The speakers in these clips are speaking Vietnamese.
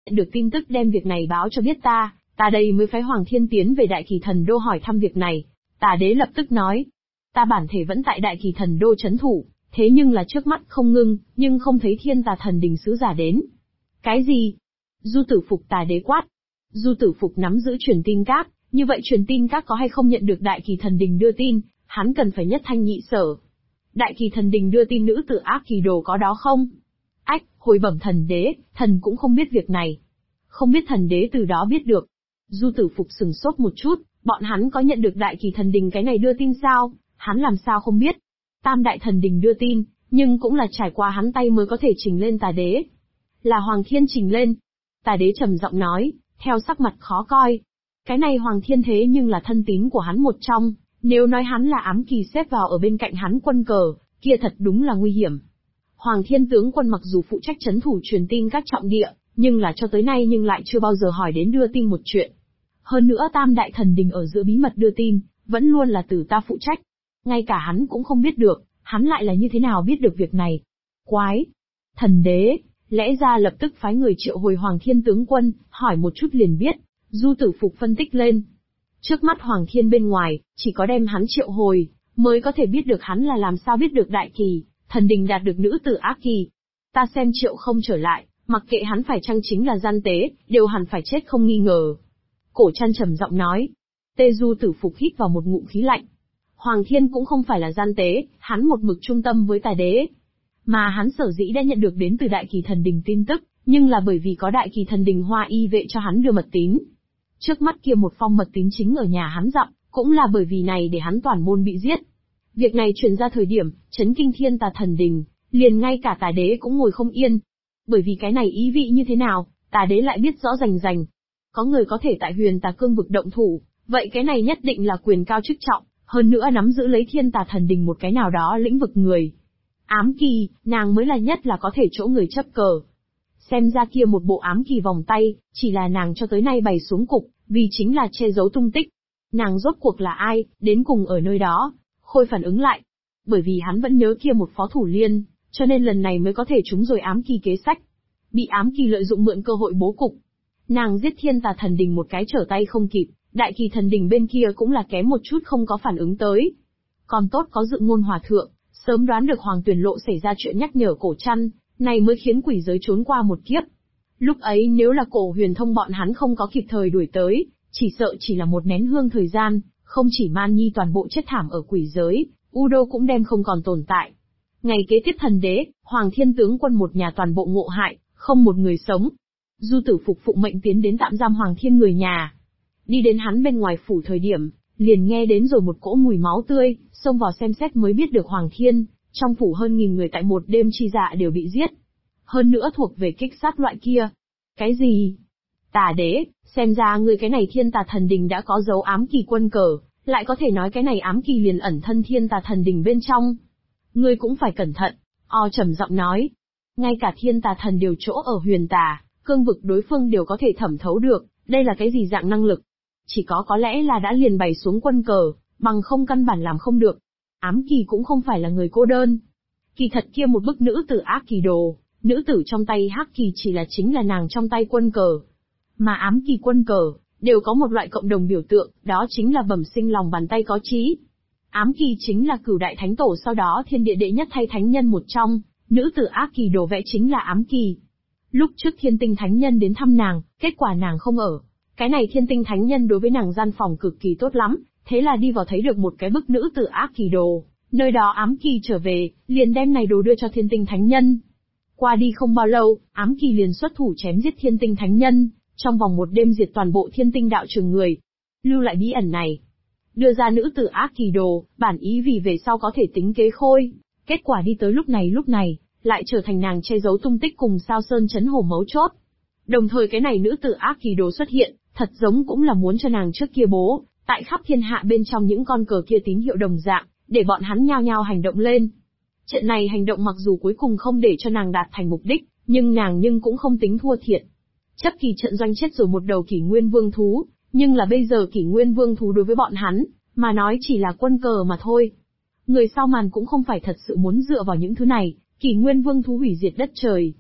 được tin tức đem việc này báo cho biết ta đây mới phái Hoàng Thiên tiến về Đại Kỳ Thần Đô hỏi thăm việc này. Tà đế lập tức nói, ta bản thể vẫn tại Đại Kỳ Thần Đô trấn thủ, thế nhưng là trước mắt không ngưng, nhưng không thấy Thiên Tà Thần Đình sứ giả đến. Cái gì? Du Tử Phục tà đế quát. Du Tử Phục nắm giữ truyền tin các, như vậy truyền tin các có hay không nhận được Đại Kỳ Thần Đình đưa tin, hắn cần phải nhất thanh nhị sở. Đại Kỳ Thần Đình đưa tin nữ tử Ác Kỳ Đồ có đó không? Ách, hồi bẩm thần đế, thần cũng không biết việc này. Không biết thần đế từ đó biết được. Du Tử Phục sừng sốt một chút, bọn hắn có nhận được Đại Kỳ Thần Đình cái này đưa tin sao? Hắn làm sao không biết? Tam Đại Thần Đình đưa tin, nhưng cũng là trải qua hắn tay mới có thể trình lên tà đế. Là Hoàng Thiên trình lên. Tà đế trầm giọng nói, theo sắc mặt khó coi. Cái này Hoàng Thiên thế nhưng là thân tín của hắn một trong, nếu nói hắn là ám kỳ xếp vào ở bên cạnh hắn quân cờ, kia thật đúng là nguy hiểm. Hoàng Thiên tướng quân mặc dù phụ trách trấn thủ truyền tin các trọng địa, nhưng là cho tới nay nhưng lại chưa bao giờ hỏi đến đưa tin một chuyện. Hơn nữa Tam Đại Thần Đình ở giữa bí mật đưa tin, vẫn luôn là từ ta phụ trách. Ngay cả hắn cũng không biết được, hắn lại là như thế nào biết được việc này. Quái! Thần đế, lẽ ra lập tức phái người triệu hồi Hoàng Thiên tướng quân, hỏi một chút liền biết. Du Tử Phục phân tích lên. Trước mắt Hoàng Thiên bên ngoài, chỉ có đem hắn triệu hồi, mới có thể biết được hắn là làm sao biết được Đại Kỳ Thần Đình đạt được nữ tử Ác Kỳ. Ta xem triệu không trở lại, mặc kệ hắn phải chăng chính là gian tế, đều hẳn phải chết không nghi ngờ. Cổ Trăn trầm giọng nói. Tê Du Tử Phục hít vào một ngụm khí lạnh. Hoàng Thiên cũng không phải là gian tế, hắn một mực trung tâm với tà đế. Mà hắn sở dĩ đã nhận được đến từ Đại Kỳ Thần Đình tin tức, nhưng là bởi vì có Đại Kỳ Thần Đình Hoa Y vệ cho hắn đưa mật tín. Trước mắt kia một phong mật tín chính ở nhà hắn dặm, cũng là bởi vì này để hắn toàn môn bị giết. Việc này truyền ra thời điểm, chấn kinh Thiên Tà Thần Đình, liền ngay cả tà đế cũng ngồi không yên. Bởi vì cái này ý vị như thế nào, tà đế lại biết rõ rành rành. Có người có thể tại Huyền Tà Cương vực động thủ, vậy cái này nhất định là quyền cao chức trọng, hơn nữa nắm giữ lấy Thiên Tà Thần Đình một cái nào đó lĩnh vực người. Ám kỳ, nàng mới là nhất là có thể chỗ người chấp cờ. Xem ra kia một bộ ám kỳ vòng tay, chỉ là nàng cho tới nay bày xuống cục, vì chính là che giấu tung tích. Nàng rốt cuộc là ai, đến cùng ở nơi đó. Khôi phản ứng lại. Bởi vì hắn vẫn nhớ kia một phó thủ liên, cho nên lần này mới có thể trúng rồi ám kỳ kế sách. Bị ám kỳ lợi dụng mượn cơ hội bố cục. Nàng giết Thiên Tà Thần Đình một cái trở tay không kịp, Đại Kỳ Thần Đình bên kia cũng là kém một chút không có phản ứng tới. Còn tốt có Dự Ngôn Hòa Thượng, sớm đoán được Hoàng Tuyển Lộ xảy ra chuyện nhắc nhở Cổ Trăn, này mới khiến quỷ giới trốn qua một kiếp. Lúc ấy nếu là Cổ Huyền Thông bọn hắn không có kịp thời đuổi tới, chỉ sợ chỉ là một nén hương thời gian, không chỉ Man Nhi toàn bộ chết thảm ở quỷ giới, Udo cũng đem không còn tồn tại. Ngày kế tiếp thần đế, Hoàng Thiên tướng quân một nhà toàn bộ ngộ hại, không một người sống. Du Tử Phục phụng mệnh tiến đến tạm giam Hoàng Thiên người nhà. Đi đến hắn bên ngoài phủ thời điểm, liền nghe đến rồi một cỗ mùi máu tươi, xông vào xem xét mới biết được Hoàng Thiên, trong phủ hơn 1000 người tại một đêm chi dạ đều bị giết. Hơn nữa thuộc về kích sát loại kia. Cái gì? Tà đế, xem ra ngươi cái này Thiên Tà Thần Đình đã có dấu ám kỳ quân cờ, lại có thể nói cái này ám kỳ liền ẩn thân Thiên Tà Thần Đình bên trong. Ngươi cũng phải cẩn thận, trầm giọng nói. Ngay cả Thiên Tà Thần đều chỗ ở Huyền Tà Cương vực đối phương đều có thể thẩm thấu được, đây là cái gì dạng năng lực? Chỉ có lẽ là đã liền bày xuống quân cờ, bằng không căn bản làm không được. Ám kỳ cũng không phải là người cô đơn. Kỳ thật kia một bức nữ tử Ác Kỳ Đồ, nữ tử trong tay Hắc Kỳ chỉ là chính là nàng trong tay quân cờ. Mà ám kỳ quân cờ, đều có một loại cộng đồng biểu tượng, đó chính là bẩm sinh lòng bàn tay có trí. Ám kỳ chính là Cửu Đại Thánh Tổ sau đó thiên địa đệ nhất thay thánh nhân một trong, nữ tử Ác Kỳ Đồ vẽ chính là ám kỳ. Lúc trước Thiên Tinh Thánh Nhân đến thăm nàng, kết quả nàng không ở. Cái này Thiên Tinh Thánh Nhân đối với nàng gian phòng cực kỳ tốt lắm, thế là đi vào thấy được một cái bức nữ tử Ác Kỳ Đồ, nơi đó ám kỳ trở về, liền đem này đồ đưa cho Thiên Tinh Thánh Nhân. Qua đi không bao lâu, ám kỳ liền xuất thủ chém giết Thiên Tinh Thánh Nhân, trong vòng một đêm diệt toàn bộ Thiên Tinh đạo trường người. Lưu lại bí ẩn này, đưa ra nữ tử Ác Kỳ Đồ, bản ý vì về sau có thể tính kế khôi. Kết quả đi tới lúc này, lại trở thành nàng che giấu tung tích cùng Sao Sơn Chấn Hổ mấu chốt. Đồng thời cái này nữ tử Ác Kỳ Đồ xuất hiện, thật giống cũng là muốn cho nàng trước kia bố, tại khắp thiên hạ bên trong những con cờ kia tín hiệu đồng dạng, để bọn hắn nhao nhao hành động lên. Trận này hành động mặc dù cuối cùng không để cho nàng đạt thành mục đích, nhưng nàng cũng không tính thua thiệt. Chấp kỳ trận doanh chết rồi một đầu Kỷ Nguyên Vương thú, nhưng là bây giờ Kỷ Nguyên Vương thú đối với bọn hắn, mà nói chỉ là quân cờ mà thôi. Người sau màn cũng không phải thật sự muốn dựa vào những thứ này, Kỷ Nguyên Vương thú hủy diệt đất trời.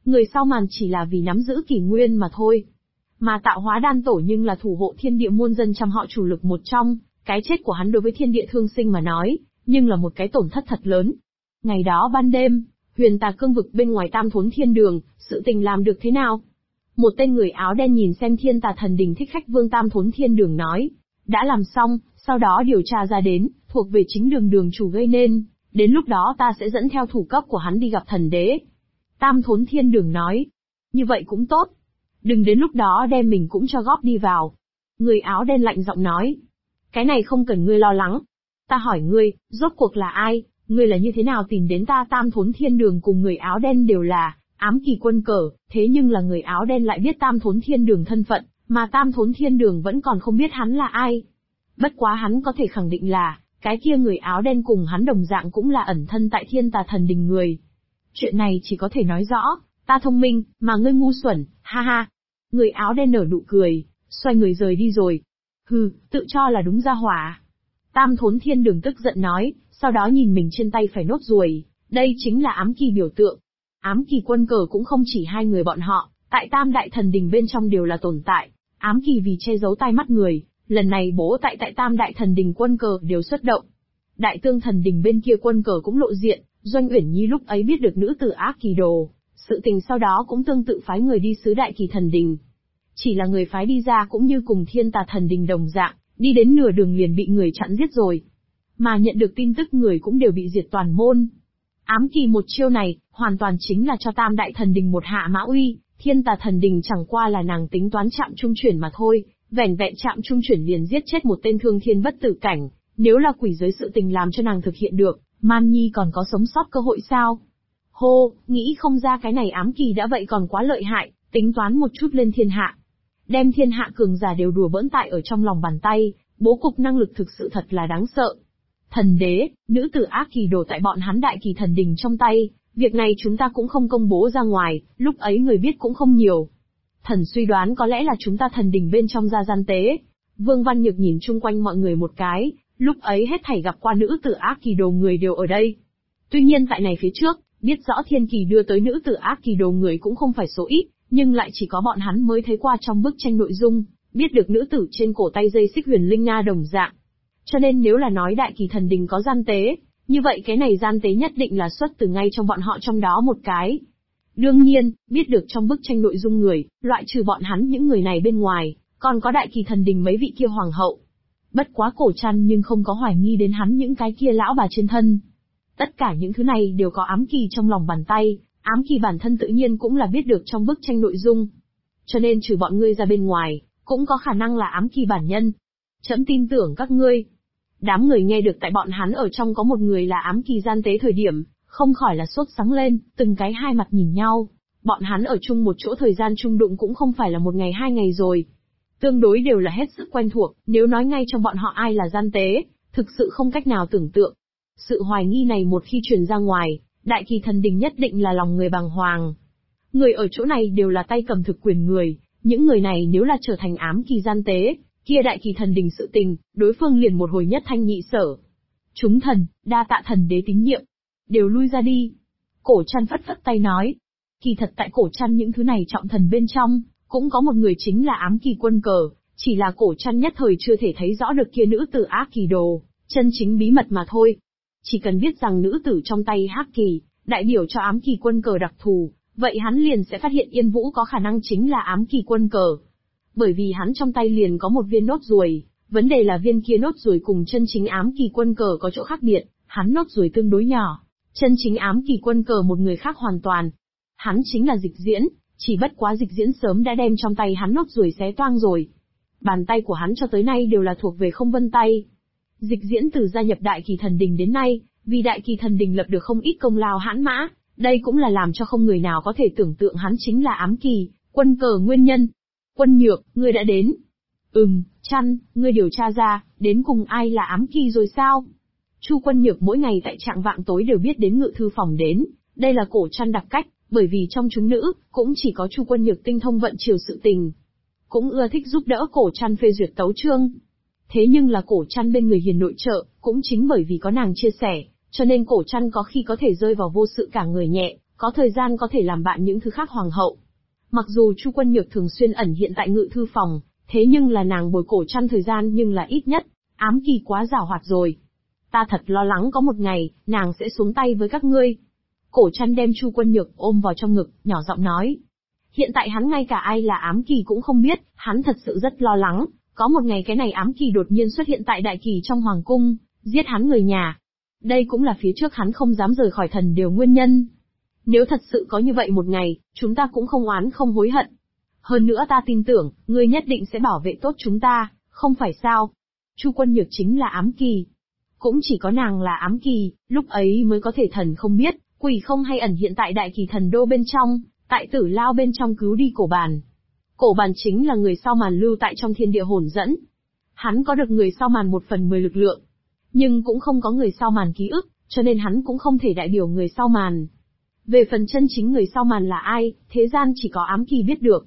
Người sau màn chỉ là vì nắm giữ kỷ nguyên mà thôi. Mà tạo hóa đan tổ nhưng là thủ hộ thiên địa muôn dân trăm họ chủ lực một trong, cái chết của hắn đối với thiên địa thương sinh mà nói, nhưng là một cái tổn thất thật lớn. Ngày đó ban đêm, huyền tà cương vực bên ngoài Tam Thốn Thiên Đường, sự tình làm được thế nào? Một tên người áo đen nhìn xem Thiên Tà Thần Đình thích khách vương Tam Thốn Thiên Đường nói, đã làm xong, sau đó điều tra ra đến, thuộc về chính đường đường chủ gây nên, đến lúc đó ta sẽ dẫn theo thủ cấp của hắn đi gặp thần đế. Tam Thốn Thiên Đường nói, như vậy cũng tốt. Đừng đến lúc đó đem mình cũng cho góp đi vào. Người áo đen lạnh giọng nói, cái này không cần ngươi lo lắng. Ta hỏi ngươi, rốt cuộc là ai, ngươi là như thế nào tìm đến ta? Tam Thốn Thiên Đường cùng người áo đen đều là ám kỳ quân cờ, thế nhưng là người áo đen lại biết Tam Thốn Thiên Đường thân phận, mà Tam Thốn Thiên Đường vẫn còn không biết hắn là ai. Bất quá hắn có thể khẳng định là, cái kia người áo đen cùng hắn đồng dạng cũng là ẩn thân tại Thiên Tà Thần Đình người. Chuyện này chỉ có thể nói rõ, ta thông minh, mà ngươi ngu xuẩn, ha ha. Người áo đen nở nụ cười, xoay người rời đi rồi. Hừ, tự cho là đúng ra hỏa. Tam Thốn Thiên Đường tức giận nói, sau đó nhìn mình trên tay phải nốt ruồi, đây chính là ám kỳ biểu tượng. Ám kỳ quân cờ cũng không chỉ hai người bọn họ, tại Tam Đại Thần Đình bên trong đều là tồn tại. Ám kỳ vì che giấu tai mắt người, lần này bố tại Tam Đại Thần Đình quân cờ đều xuất động. Đại Tương Thần Đình bên kia quân cờ cũng lộ diện, Doanh Uyển Nhi lúc ấy biết được nữ tử ác kỳ đồ, sự tình sau đó cũng tương tự phái người đi sứ Đại Kỳ Thần Đình. Chỉ là người phái đi ra cũng như cùng Thiên Tà Thần Đình đồng dạng, đi đến nửa đường liền bị người chặn giết rồi. Mà nhận được tin tức người cũng đều bị diệt toàn môn. Ám kỳ một chiêu này, hoàn toàn chính là cho Tam Đại Thần Đình một hạ mã uy, Thiên Tà Thần Đình chẳng qua là nàng tính toán chạm trung chuyển mà thôi, vẻn vẹn chạm trung chuyển liền giết chết một tên thương thiên bất tử cảnh, nếu là quỷ giới sự tình làm cho nàng thực hiện được, Man Nhi còn có sống sót cơ hội sao? Hô, nghĩ không ra cái này ám kỳ đã vậy còn quá lợi hại, tính toán một chút lên thiên hạ. Đem thiên hạ cường giả đều đùa bỡn tại ở trong lòng bàn tay, bố cục năng lực thực sự thật là đáng sợ. Thần đế, nữ tử ác kỳ đồ tại bọn hắn Đại Kỳ Thần Đình trong tay, việc này chúng ta cũng không công bố ra ngoài, lúc ấy người biết cũng không nhiều. Thần suy đoán có lẽ là chúng ta thần đình bên trong ra gian tế. Vương Văn Nhược nhìn chung quanh mọi người một cái, lúc ấy hết thảy gặp qua nữ tử ác kỳ đồ người đều ở đây. Tuy nhiên tại này phía trước, biết rõ thiên kỳ đưa tới nữ tử ác kỳ đồ người cũng không phải số ít, nhưng lại chỉ có bọn hắn mới thấy qua trong bức tranh nội dung, biết được nữ tử trên cổ tay dây xích huyền linh nga đồng dạng. Cho nên nếu là nói Đại Kỳ Thần Đình có gian tế, như vậy cái này gian tế nhất định là xuất từ ngay trong bọn họ trong đó một cái. Đương nhiên, biết được trong bức tranh nội dung người, loại trừ bọn hắn những người này bên ngoài, còn có Đại Kỳ Thần Đình mấy vị kia hoàng hậu. Bất quá Cổ Trăn nhưng không có hoài nghi đến hắn những cái kia lão bà trên thân. Tất cả những thứ này đều có ám kỳ trong lòng bàn tay, ám kỳ bản thân tự nhiên cũng là biết được trong bức tranh nội dung. Cho nên trừ bọn ngươi ra bên ngoài, cũng có khả năng là ám kỳ bản nhân. Trẫm tin tưởng các ngươi. Đám người nghe được tại bọn hắn ở trong có một người là ám kỳ gian tế thời điểm, không khỏi là sốt sắng lên, từng cái hai mặt nhìn nhau. Bọn hắn ở chung một chỗ thời gian chung đụng cũng không phải là một ngày hai ngày rồi. Tương đối đều là hết sức quen thuộc, nếu nói ngay trong bọn họ ai là gian tế, thực sự không cách nào tưởng tượng. Sự hoài nghi này một khi truyền ra ngoài, Đại Kỳ Thần Đình nhất định là lòng người bàng hoàng. Người ở chỗ này đều là tay cầm thực quyền người, những người này nếu là trở thành ám kỳ gian tế, kia Đại Kỳ Thần Đình sự tình, đối phương liền một hồi nhất thanh nhị sở. Chúng thần, đa tạ thần đế tín nhiệm. Đều lui ra đi. Cổ Trăn phất phất tay nói. Kỳ thật tại Cổ Trăn những thứ này trọng thần bên trong, cũng có một người chính là ám kỳ quân cờ, chỉ là Cổ Trăn nhất thời chưa thể thấy rõ được kia nữ tử ác kỳ đồ, chân chính bí mật mà thôi. Chỉ cần biết rằng nữ tử trong tay hắc kỳ, đại biểu cho ám kỳ quân cờ đặc thù, vậy hắn liền sẽ phát hiện Yên Vũ có khả năng chính là ám kỳ quân cờ. Bởi vì hắn trong tay liền có một viên nốt ruồi, vấn đề là viên kia nốt ruồi cùng chân chính ám kỳ quân cờ có chỗ khác biệt, hắn nốt ruồi tương đối nhỏ, chân chính ám kỳ quân cờ một người khác hoàn toàn. Hắn chính là Dịch Diễn, chỉ bất quá Dịch Diễn sớm đã đem trong tay hắn nốt ruồi xé toang rồi. Bàn tay của hắn cho tới nay đều là thuộc về không vân tay. Dịch Diễn từ gia nhập Đại Kỳ Thần Đình đến nay, vì Đại Kỳ Thần Đình lập được không ít công lao hãn mã, đây cũng là làm cho không người nào có thể tưởng tượng hắn chính là ám kỳ quân cờ nguyên nhân. Quân Nhược, ngươi đã đến. Trăn, ngươi điều tra ra, đến cùng ai là ám kỳ rồi sao? Chu Quân Nhược mỗi ngày tại trạng vạng tối đều biết đến ngự thư phòng đến, đây là Cổ Trăn đặc cách, bởi vì trong chúng nữ, cũng chỉ có Chu Quân Nhược tinh thông vận chiều sự tình. Cũng ưa thích giúp đỡ Cổ Trăn phê duyệt tấu chương. Thế nhưng là Cổ Trăn bên người hiền nội trợ, cũng chính bởi vì có nàng chia sẻ, cho nên Cổ Trăn có khi có thể rơi vào vô sự cả người nhẹ, có thời gian có thể làm bạn những thứ khác hoàng hậu. Mặc dù Chu Quân Nhược thường xuyên ẩn hiện tại ngự thư phòng, thế nhưng là nàng bồi Cổ Trăn thời gian nhưng là ít nhất, Ám Kỳ quá giàu hoạt rồi. Ta thật lo lắng có một ngày, nàng sẽ xuống tay với các ngươi. Cổ Trăn đem Chu Quân Nhược ôm vào trong ngực, nhỏ giọng nói. Hiện tại hắn ngay cả ai là Ám Kỳ cũng không biết, hắn thật sự rất lo lắng, có một ngày cái này Ám Kỳ đột nhiên xuất hiện tại Đại Kỳ trong Hoàng Cung, giết hắn người nhà. Đây cũng là phía trước hắn không dám rời khỏi Thần Đều nguyên nhân. Nếu thật sự có như vậy một ngày, chúng ta cũng không oán không hối hận. Hơn nữa ta tin tưởng, ngươi nhất định sẽ bảo vệ tốt chúng ta, không phải sao? Chu Quân Nhược chính là Ám Kỳ. Cũng chỉ có nàng là Ám Kỳ, lúc ấy mới có thể thần không biết, quỷ không hay ẩn hiện tại Đại Kỳ Thần Đô bên trong, tại Tử Lao bên trong cứu đi Cổ Bàn. Cổ Bàn chính là người sau màn lưu tại trong thiên địa hồn dẫn. Hắn có được người sau màn 1/10 lực lượng, nhưng cũng không có người sau màn ký ức, cho nên hắn cũng không thể đại biểu người sau màn. Về phần chân chính người sau màn là ai, thế gian chỉ có Ám Kỳ biết được.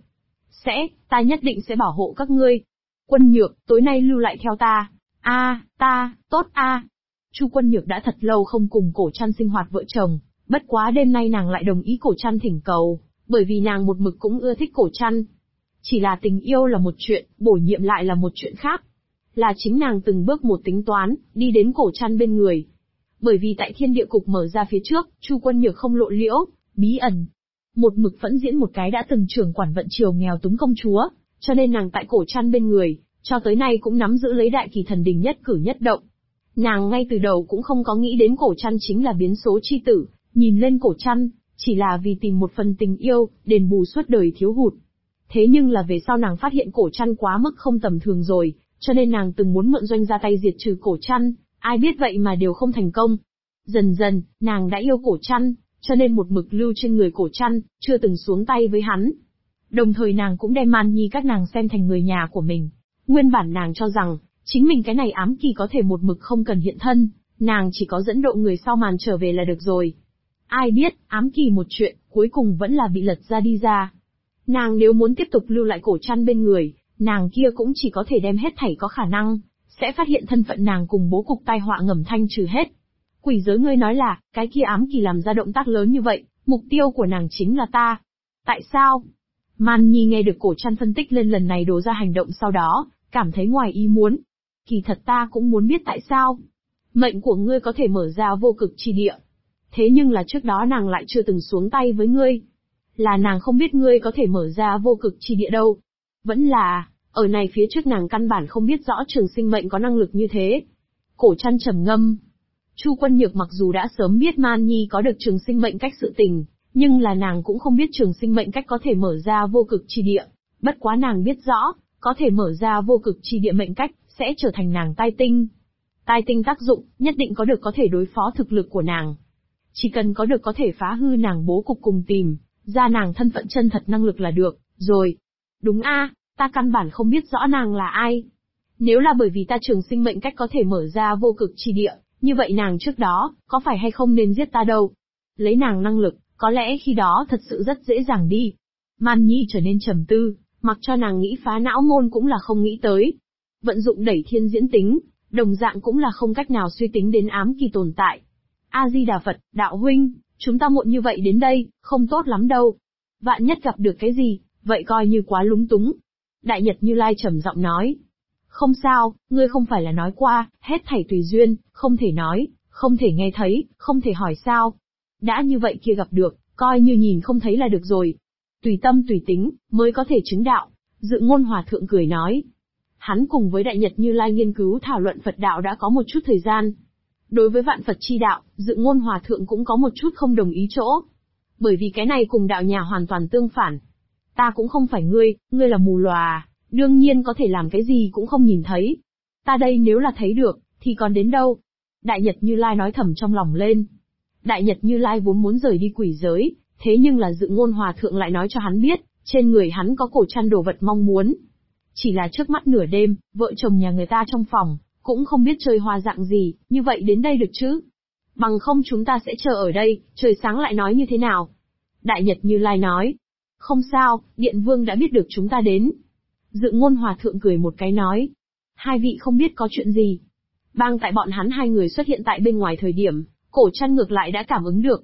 Ta nhất định sẽ bảo hộ các ngươi. Quân Nhược, tối nay lưu lại theo ta. Tốt. Chu Quân Nhược đã thật lâu không cùng Cổ Trăn sinh hoạt vợ chồng, bất quá đêm nay nàng lại đồng ý Cổ Trăn thỉnh cầu, bởi vì nàng một mực cũng ưa thích Cổ Trăn. Chỉ là tình yêu là một chuyện, bổ nhiệm lại là một chuyện khác. Là chính nàng từng bước một tính toán, đi đến Cổ Trăn bên người. Bởi vì tại thiên địa cục mở ra phía trước, Chu Quân Nhược không lộ liễu, bí ẩn. Một mực phẫn diễn một cái đã từng trưởng quản vận triều nghèo túng công chúa, cho nên nàng tại Cổ Trăn bên người, cho tới nay cũng nắm giữ lấy Đại Kỳ Thần Đình nhất cử nhất động. Nàng ngay từ đầu cũng không có nghĩ đến Cổ Trăn chính là biến số chi tử, nhìn lên Cổ Trăn, chỉ là vì tìm một phần tình yêu, đền bù suốt đời thiếu hụt. Thế nhưng là về sau nàng phát hiện Cổ Trăn quá mức không tầm thường rồi, cho nên nàng từng muốn mượn doanh ra tay diệt trừ Cổ Trăn, ai biết vậy mà đều không thành công. Dần dần, nàng đã yêu Cổ Trăn, cho nên một mực lưu trên người Cổ Trăn, chưa từng xuống tay với hắn. Đồng thời nàng cũng đem Man Nhi các nàng xem thành người nhà của mình. Nguyên bản nàng cho rằng, chính mình cái này Ám Kỳ có thể một mực không cần hiện thân, nàng chỉ có dẫn độ người sau màn trở về là được rồi. Ai biết, Ám Kỳ một chuyện, cuối cùng vẫn là bị lật ra đi ra. Nàng nếu muốn tiếp tục lưu lại Cổ Trăn bên người, nàng kia cũng chỉ có thể đem hết thảy có khả năng, sẽ phát hiện thân phận nàng cùng bố cục tai họa ngầm thanh trừ hết. Quỷ giới ngươi nói là, cái kia Ám Kỳ làm ra động tác lớn như vậy, mục tiêu của nàng chính là ta. Tại sao? Man Nhi nghe được Cổ Trăn phân tích lên lần này đổ ra hành động sau đó, cảm thấy ngoài ý muốn. Kỳ thật ta cũng muốn biết tại sao. Mệnh của ngươi có thể mở ra vô cực chi địa. Thế nhưng là trước đó nàng lại chưa từng xuống tay với ngươi. Là nàng không biết ngươi có thể mở ra vô cực chi địa đâu. Vẫn là, ở này phía trước nàng căn bản không biết rõ Trường Sinh mệnh có năng lực như thế. Cổ Trăn trầm ngâm. Chu Quân Nhược mặc dù đã sớm biết Man Nhi có được Trường Sinh mệnh cách sự tình, nhưng là nàng cũng không biết Trường Sinh mệnh cách có thể mở ra vô cực chi địa. Bất quá nàng biết rõ, có thể mở ra vô cực chi địa mệnh cách, sẽ trở thành nàng tai tinh. Tai tinh tác dụng, nhất định có được có thể đối phó thực lực của nàng. Chỉ cần có được có thể phá hư nàng bố cục cùng tìm ra nàng thân phận chân thật năng lực là được, rồi. Đúng ta căn bản không biết rõ nàng là ai. Nếu là bởi vì ta Trường Sinh mệnh cách có thể mở ra vô cực chi địa, như vậy nàng trước đó, có phải hay không nên giết ta đâu? Lấy nàng năng lực, có lẽ khi đó thật sự rất dễ dàng đi. Man Nhi trở nên trầm tư, mặc cho nàng nghĩ phá não môn cũng là không nghĩ tới. Vận dụng đẩy thiên diễn tính, đồng dạng cũng là không cách nào suy tính đến Ám Kỳ tồn tại. A-di-đà Phật, đạo huynh, chúng ta muộn như vậy đến đây, không tốt lắm đâu. Vạn nhất gặp được cái gì, vậy coi như quá lúng túng. Đại Nhật Như Lai trầm giọng nói. Không sao, ngươi không phải là nói qua, hết thảy tùy duyên, không thể nói, không thể nghe thấy, không thể hỏi sao. Đã như vậy kia gặp được, coi như nhìn không thấy là được rồi. Tùy tâm tùy tính, mới có thể chứng đạo. Dự Ngôn Hòa Thượng cười nói. Hắn cùng với Đại Nhật Như Lai nghiên cứu thảo luận Phật đạo đã có một chút thời gian. Đối với vạn Phật chi đạo, Dự Ngôn Hòa Thượng cũng có một chút không đồng ý chỗ. Bởi vì cái này cùng đạo nhà hoàn toàn tương phản. Ta cũng không phải ngươi là mù lòa, đương nhiên có thể làm cái gì cũng không nhìn thấy. Ta đây nếu là thấy được, thì còn đến đâu? Đại Nhật Như Lai nói thầm trong lòng lên. Đại Nhật Như Lai vốn muốn rời đi quỷ giới, thế nhưng là Dự Ngôn Hòa Thượng lại nói cho hắn biết, trên người hắn có Cổ Trăn đồ vật mong muốn. Chỉ là trước mắt nửa đêm, vợ chồng nhà người ta trong phòng, cũng không biết chơi hoa dạng gì, như vậy đến đây được chứ? Bằng không chúng ta sẽ chờ ở đây, trời sáng lại nói như thế nào? Đại Nhật Như Lai nói. Không sao, Điện Vương đã biết được chúng ta đến. Dự Ngôn Hòa Thượng cười một cái nói. Hai vị không biết có chuyện gì. Bang tại bọn hắn hai người xuất hiện tại bên ngoài thời điểm, Cổ Trăn ngược lại đã cảm ứng được.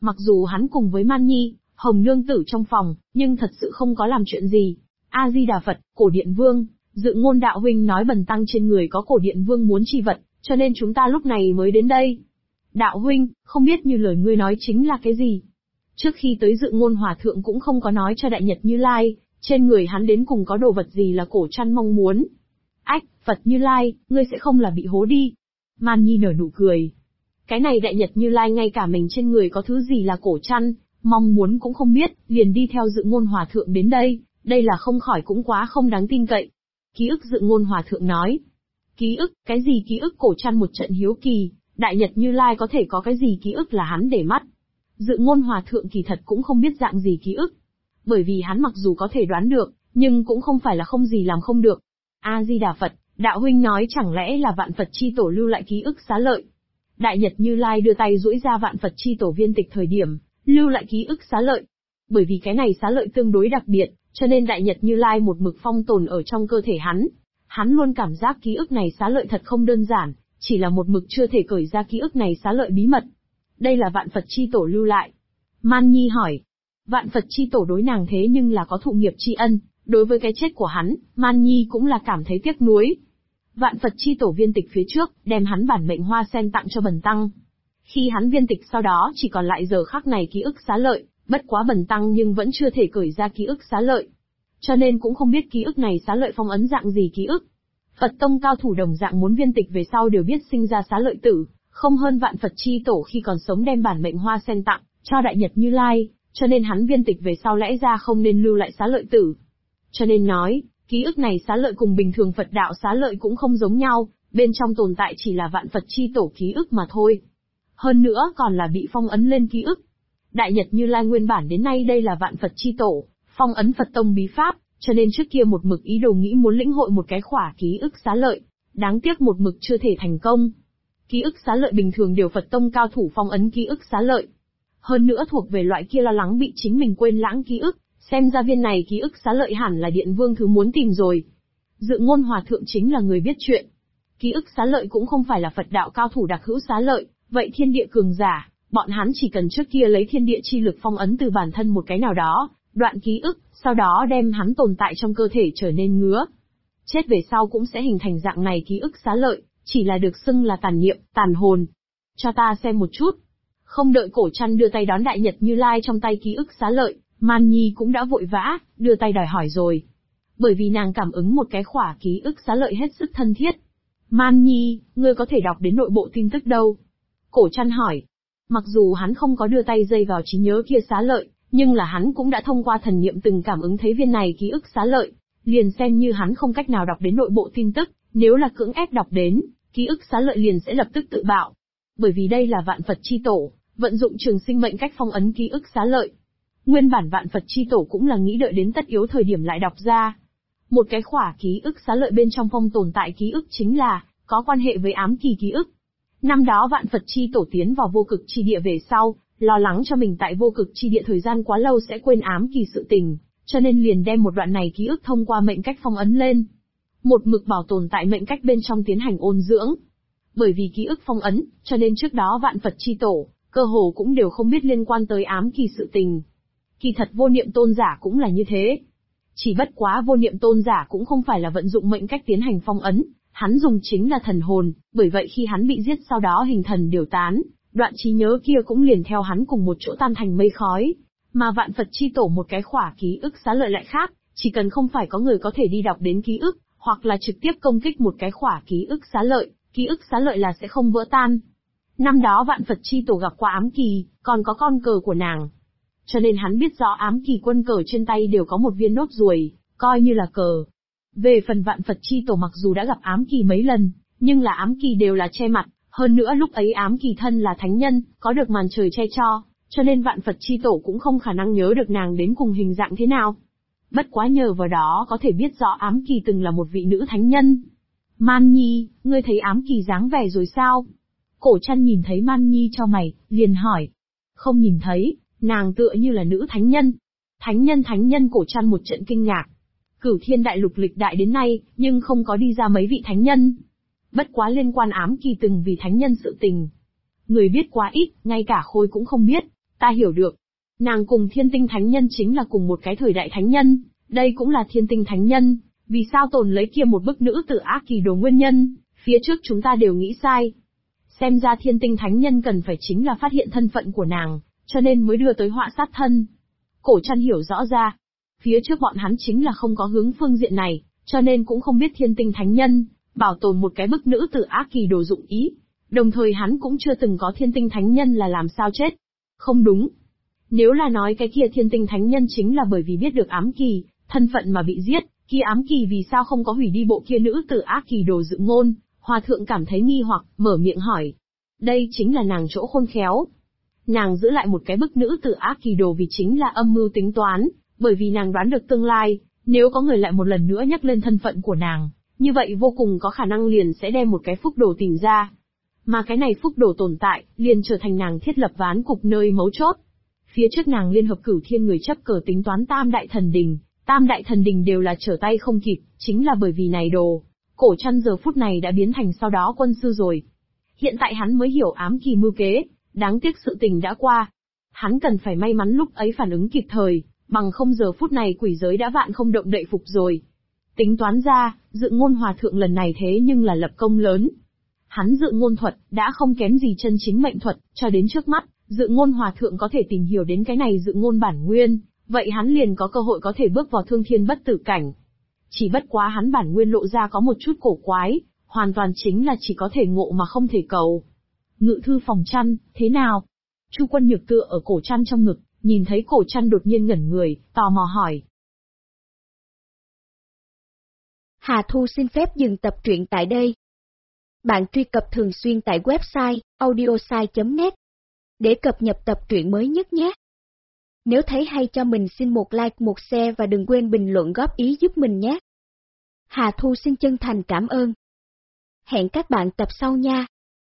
Mặc dù hắn cùng với Man Nhi, Hồng Nương Tử trong phòng, nhưng thật sự không có làm chuyện gì. A-di-đà Phật, Cổ Điện Vương, Dự Ngôn đạo huynh nói Bần tăng trên người có Cổ Điện Vương muốn chi vật, cho nên chúng ta lúc này mới đến đây. Đạo huynh, không biết như lời ngươi nói chính là cái gì? Trước khi tới Dự Ngôn Hòa Thượng cũng không có nói cho Đại Nhật Như Lai, trên người hắn đến cùng có đồ vật gì là cổ trăn mong muốn. Ách, Phật Như Lai, ngươi sẽ không là bị hố đi. Man Nhi nở nụ cười. Cái này Đại Nhật Như Lai ngay cả mình trên người có thứ gì là cổ trăn, mong muốn cũng không biết, liền đi theo Dự Ngôn Hòa Thượng đến đây là không khỏi cũng quá không đáng tin cậy. Ký ức Dự Ngôn Hòa Thượng nói. Ký ức, cái gì ký ức cổ trăn một trận hiếu kỳ, Đại Nhật Như Lai có thể có cái gì ký ức là hắn để mắt. Dự Ngôn Hòa Thượng kỳ thật cũng không biết dạng gì ký ức. Bởi vì hắn mặc dù có thể đoán được, nhưng cũng không phải là không gì làm không được. A-di-đà Phật, đạo huynh nói chẳng lẽ là Vạn Phật chi tổ lưu lại ký ức xá lợi. Đại Nhật Như Lai đưa tay duỗi ra Vạn Phật chi tổ viên tịch thời điểm, lưu lại ký ức xá lợi. Bởi vì cái này xá lợi tương đối đặc biệt, cho nên Đại Nhật Như Lai một mực phong tồn ở trong cơ thể hắn. Hắn luôn cảm giác ký ức này xá lợi thật không đơn giản, chỉ là một mực chưa thể cởi ra ký ức này xá lợi bí mật. Đây là Vạn Phật chi tổ lưu lại. Man Nhi hỏi. Vạn Phật chi tổ đối nàng thế nhưng là có thụ nghiệp tri ân, đối với cái chết của hắn, Man Nhi cũng là cảm thấy tiếc nuối. Vạn Phật chi tổ viên tịch phía trước, đem hắn bản mệnh hoa sen tặng cho Bần tăng. Khi hắn viên tịch sau đó chỉ còn lại giờ khắc này ký ức xá lợi, bất quá Bần tăng nhưng vẫn chưa thể cởi ra ký ức xá lợi. Cho nên cũng không biết ký ức này xá lợi phong ấn dạng gì ký ức. Phật tông cao thủ đồng dạng muốn viên tịch về sau đều biết sinh ra xá lợi tử, không hơn Vạn Phật chi tổ khi còn sống đem bản mệnh hoa sen tặng cho Đại Nhật Như Lai, cho nên hắn viên tịch về sau lẽ ra không nên lưu lại xá lợi tử. Cho nên nói, ký ức này xá lợi cùng bình thường Phật đạo xá lợi cũng không giống nhau, bên trong tồn tại chỉ là Vạn Phật chi tổ ký ức mà thôi. Hơn nữa còn là bị phong ấn lên ký ức. Đại Nhật Như Lai nguyên bản đến nay đây là Vạn Phật chi tổ, phong ấn Phật tông bí pháp, cho nên trước kia một mực ý đồ nghĩ muốn lĩnh hội một cái khỏa ký ức xá lợi, đáng tiếc một mực chưa thể thành công. Ký ức xá lợi bình thường đều Phật tông cao thủ phong ấn ký ức xá lợi. Hơn nữa thuộc về loại kia lo lắng bị chính mình quên lãng ký ức, xem ra viên này ký ức xá lợi hẳn là Điện Vương thứ muốn tìm rồi. Dự Ngôn Hòa Thượng chính là người biết chuyện. Ký ức xá lợi cũng không phải là Phật đạo cao thủ đặc hữu xá lợi, vậy thiên địa cường giả, bọn hắn chỉ cần trước kia lấy thiên địa chi lực phong ấn từ bản thân một cái nào đó, đoạn ký ức, sau đó đem hắn tồn tại trong cơ thể trở nên ngứa. Chết về sau cũng sẽ hình thành dạng này ký ức xá lợi, chỉ là được xưng là tàn niệm, tàn hồn. Cho ta xem một chút. Không đợi Cổ Trăn đưa tay đón Đại Nhật Như Lai trong tay ký ức xá lợi, Man Nhi cũng đã vội vã, đưa tay đòi hỏi rồi. Bởi vì nàng cảm ứng một cái khỏa ký ức xá lợi hết sức thân thiết. Man Nhi, ngươi có thể đọc đến nội bộ tin tức đâu? Cổ Trăn hỏi. Mặc dù hắn không có đưa tay dây vào trí nhớ kia xá lợi, nhưng là hắn cũng đã thông qua thần niệm từng cảm ứng thấy viên này ký ức xá lợi, liền xem như hắn không cách nào đọc đến nội bộ tin tức, nếu là cưỡng ép đọc đến, ký ức xá lợi liền sẽ lập tức tự bạo. Bởi vì đây là Vạn Phật chi tổ, vận dụng trường sinh mệnh cách phong ấn ký ức xá lợi. Nguyên bản Vạn Phật chi tổ cũng là nghĩ đợi đến tất yếu thời điểm lại đọc ra. Một cái khỏa ký ức xá lợi bên trong phong tồn tại ký ức chính là, có quan hệ với ám kỳ ký ức. Năm đó Vạn Phật chi tổ tiến vào vô cực chi địa về sau, lo lắng cho mình tại vô cực chi địa thời gian quá lâu sẽ quên ám kỳ sự tình, cho nên liền đem một đoạn này ký ức thông qua mệnh cách phong ấn lên. Một mực bảo tồn tại mệnh cách bên trong tiến hành ôn dưỡng. Bởi vì ký ức phong ấn, cho nên trước đó Vạn Phật chi tổ, cơ hồ cũng đều không biết liên quan tới ám kỳ sự tình. Kỳ thật vô niệm tôn giả cũng là như thế. Chỉ bất quá vô niệm tôn giả cũng không phải là vận dụng mệnh cách tiến hành phong ấn, hắn dùng chính là thần hồn, bởi vậy khi hắn bị giết sau đó hình thần điều tán, đoạn trí nhớ kia cũng liền theo hắn cùng một chỗ tan thành mây khói. Mà Vạn Phật chi tổ một cái khỏa ký ức xá lợi lại khác, chỉ cần không phải có người có thể đi đọc đến ký ức, hoặc là trực tiếp công kích một cái khỏa ký ức xá lợi là sẽ không vỡ tan. Năm đó Vạn Phật chi tổ gặp qua ám kỳ, còn có con cờ của nàng. Cho nên hắn biết rõ ám kỳ quân cờ trên tay đều có một viên nốt ruồi, coi như là cờ. Về phần Vạn Phật chi tổ mặc dù đã gặp ám kỳ mấy lần, nhưng là ám kỳ đều là che mặt, hơn nữa lúc ấy ám kỳ thân là thánh nhân, có được màn trời che cho nên Vạn Phật chi tổ cũng không khả năng nhớ được nàng đến cùng hình dạng thế nào. Bất quá nhờ vào đó có thể biết rõ ám kỳ từng là một vị nữ thánh nhân. Man Nhi, ngươi thấy ám kỳ dáng vẻ rồi sao? Cổ Trăn nhìn thấy Man Nhi cho mày, liền hỏi. Không nhìn thấy, nàng tựa như là nữ thánh nhân. Thánh nhân Cổ Trăn một trận kinh ngạc. Cửu Thiên Đại Lục lịch đại đến nay, nhưng không có đi ra mấy vị thánh nhân. Bất quá liên quan ám kỳ từng vì thánh nhân sự tình. Người biết quá ít, ngay cả Khôi cũng không biết. Ta hiểu được. Nàng cùng Thiên Tinh Thánh Nhân chính là cùng một cái thời đại thánh nhân, đây cũng là Thiên Tinh Thánh Nhân, vì sao tồn lấy kia một bức nữ tử Ác Kỳ Đồ nguyên nhân, phía trước chúng ta đều nghĩ sai. Xem ra Thiên Tinh Thánh Nhân cần phải chính là phát hiện thân phận của nàng, cho nên mới đưa tới họa sát thân. Cổ Trăn hiểu rõ ra, phía trước bọn hắn chính là không có hướng phương diện này, cho nên cũng không biết Thiên Tinh Thánh Nhân bảo tồn một cái bức nữ tử Ác Kỳ Đồ dụng ý. Đồng thời hắn cũng chưa từng có Thiên Tinh Thánh Nhân là làm sao chết. Không đúng. Nếu là nói cái kia Thiên Tinh Thánh Nhân chính là bởi vì biết được ám kỳ, thân phận mà bị giết, kia ám kỳ vì sao không có hủy đi bộ kia nữ tử Ác Kỳ Đồ dự ngôn, Hòa thượng cảm thấy nghi hoặc, mở miệng hỏi. Đây chính là nàng chỗ khôn khéo. Nàng giữ lại một cái bức nữ tử Ác Kỳ Đồ vì chính là âm mưu tính toán, bởi vì nàng đoán được tương lai, nếu có người lại một lần nữa nhắc lên thân phận của nàng, như vậy vô cùng có khả năng liền sẽ đem một cái phúc đồ tìm ra. Mà cái này phúc đồ tồn tại, liền trở thành nàng thiết lập ván cục nơi mấu chốt. Phía trước nàng liên hợp Cửu Thiên người chấp cờ tính toán Tam Đại Thần Đình đều là trở tay không kịp, chính là bởi vì này đồ. Cổ Trăn giờ phút này đã biến thành sau đó quân sư rồi. Hiện tại hắn mới hiểu ám kỳ mưu kế, đáng tiếc sự tình đã qua. Hắn cần phải may mắn lúc ấy phản ứng kịp thời, bằng không giờ phút này quỷ giới đã vạn không động đậy phục rồi. Tính toán ra, Dự Ngôn Hòa thượng lần này thế nhưng là lập công lớn. Hắn dự ngôn thuật, đã không kém gì chân chính mệnh thuật, cho đến trước mắt, Dự Ngôn Hòa thượng có thể tìm hiểu đến cái này dự ngôn bản nguyên, vậy hắn liền có cơ hội có thể bước vào thương thiên bất tử cảnh. Chỉ bất quá hắn bản nguyên lộ ra có một chút cổ quái, hoàn toàn chính là chỉ có thể ngộ mà không thể cầu. Ngự thư phòng Trăn, thế nào? Chu Quân Nhược tựa ở cổ Trăn trong ngực, nhìn thấy cổ Trăn đột nhiên ngẩn người, tò mò hỏi. Hà Thu xin phép dừng tập truyện tại đây. Bạn truy cập thường xuyên tại website audiosai.net để cập nhật tập truyện mới nhất nhé. Nếu thấy hay cho mình xin một like một share và đừng quên bình luận góp ý giúp mình nhé. Hà Thu xin chân thành cảm ơn. Hẹn các bạn tập sau nha.